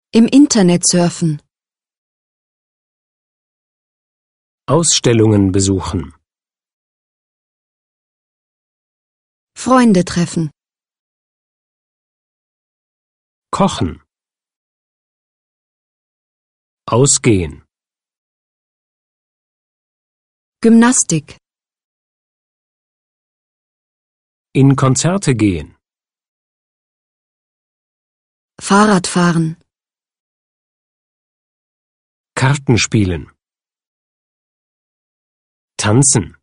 Im Internet surfen. Ausstellungen besuchen. Freunde treffen. Kochen. Ausgehen. Gymnastik. In Konzerte gehen. Fahrradfahren. Karten spielen. Tanzen.